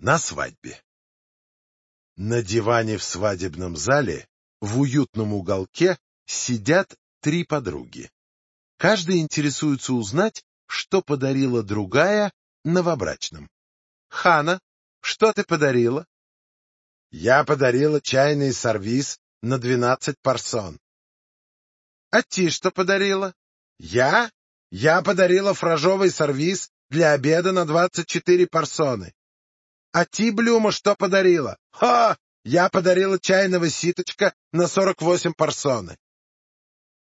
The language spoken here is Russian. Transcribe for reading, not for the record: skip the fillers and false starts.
на свадьбе. На диване в свадебном зале в уютном уголке сидят 3 подруги. Каждая интересуется узнать, что подарила другая новобрачным. «Хана, что ты подарила?» «Я подарила чайный сервиз на 12 персон». «А ты что подарила?» «Я подарила фражовый сервиз для обеда на 24 персоны». «А ты, Блюма, что подарила?» «Я подарила чайного ситочка на 48 персоны».